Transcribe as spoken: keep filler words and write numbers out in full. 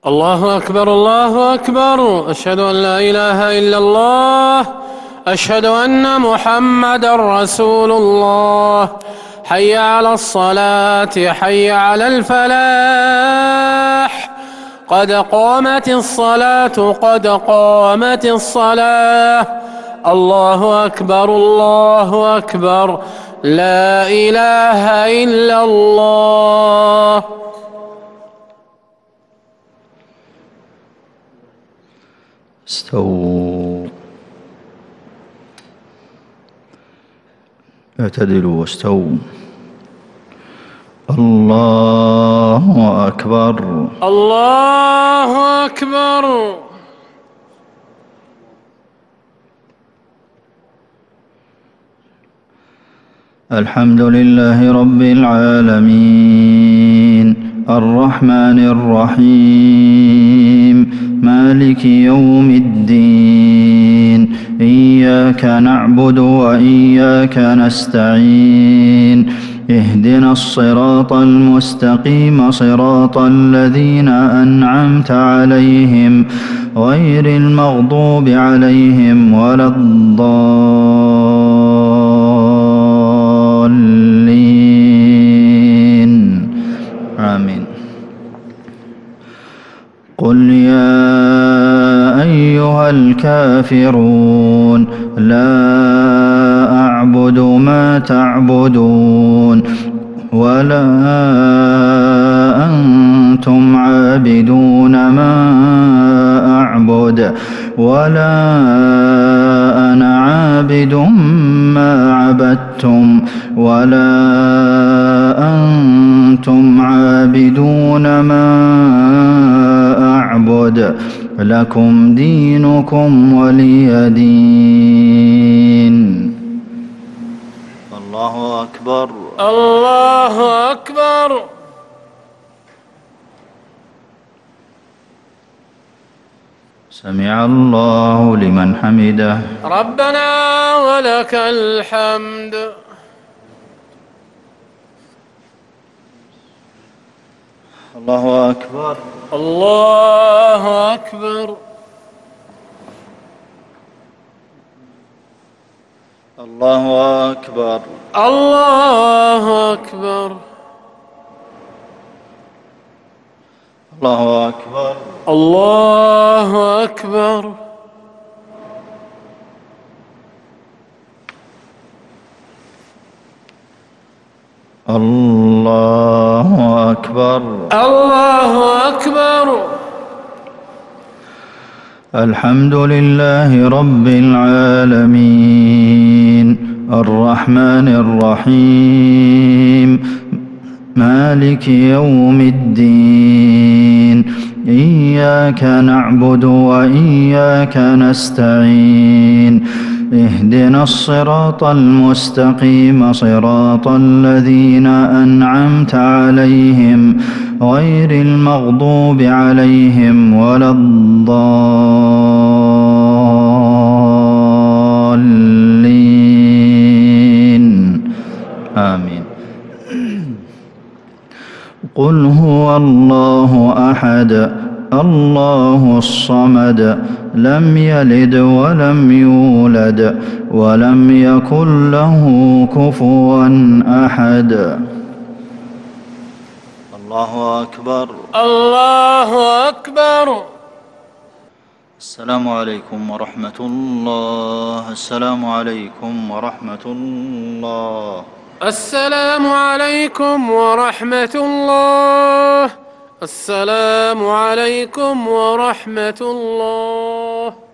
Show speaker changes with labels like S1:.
S1: الله أكبر الله أكبر، أشهد أن لا إله إلا الله، أشهد أن محمدًا رسول الله. حي على الصلاة، حي على الفلاح، قد قامت الصلاة، قد قامت الصلاة. الله أكبر الله أكبر، لا إله إلا الله.
S2: استووا، اعتدلوا واستووا. الله أكبر
S1: الله أكبر.
S2: الحمد لله رب العالمين، الرحمن الرحيم، مالك يوم الدين. إياك نعبد وإياك نستعين، اهدنا الصراط المستقيم، صراط الذين أنعمت عليهم غير المغضوب عليهم ولا الضالين. آمين. قل يا أيها الكافرون لا أعبد ما تعبدون ولا أنتم عابدون ما أعبد ولا أنا عابد ما عبدتم ولا أنتم عابدون ما أعبد، لكم دينكم ولي دين. الله أكبر
S1: الله أكبر.
S2: سمع الله لمن حمده.
S1: ربنا ولك الحمد.
S2: الله أكبر
S1: الله أكبر.
S2: الله أكبر
S1: الله أكبر.
S2: الله أكبر
S1: الله أكبر.
S2: الله أكبر.
S1: الله أكبر.
S2: الحمد لله رب العالمين، الرحمن الرحيم، مالك يوم الدين. إياك نعبد وإياك نستعين، اهدنا الصراط المستقيم، صراط الذين أنعمت عليهم غير المغضوب عليهم ولا الضالين. آمين. قل هو الله أحد، الله الصمد، لم يلد ولم يولد ولم يكن له كفوا أحد. الله أكبر
S1: الله أكبر.
S2: السلام عليكم ورحمة الله. السلام عليكم ورحمة الله.
S1: السلام عليكم ورحمة الله. السلام عليكم ورحمة الله.